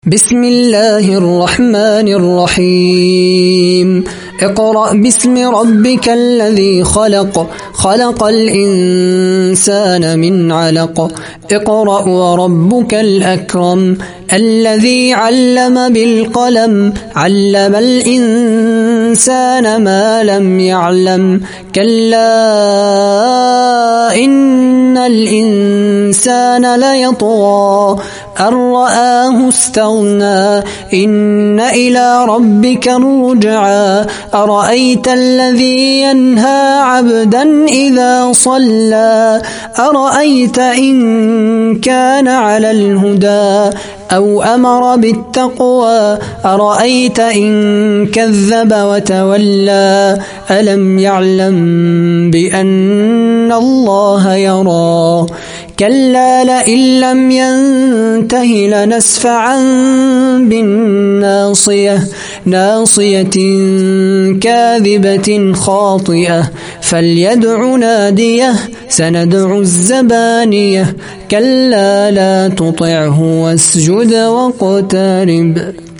بسم الله الرحمن الرحيم اقرأ باسم ربك الذي خلق خلق الإنسان من علق اقرأ وربك الأكرم الذي علم بالقلم علم الإنسان ما لم يعلم كلا إن الإنسان ليطغى أن رآه استغنى إن إلى ربك الرجعى أرأيت الذي ينهى عبدا إذا صلى أرأيت إن كان على الهدى أو أمر بالتقوى أرأيت إن كذب وتولى ألم يعلم بأن الله يرى كلا لئن لم ينته لنسفعا بالناصية ناصية كاذبة خاطئة فليدع ناديه سندع الزبانية كلا لا تطعه واسجد واقترب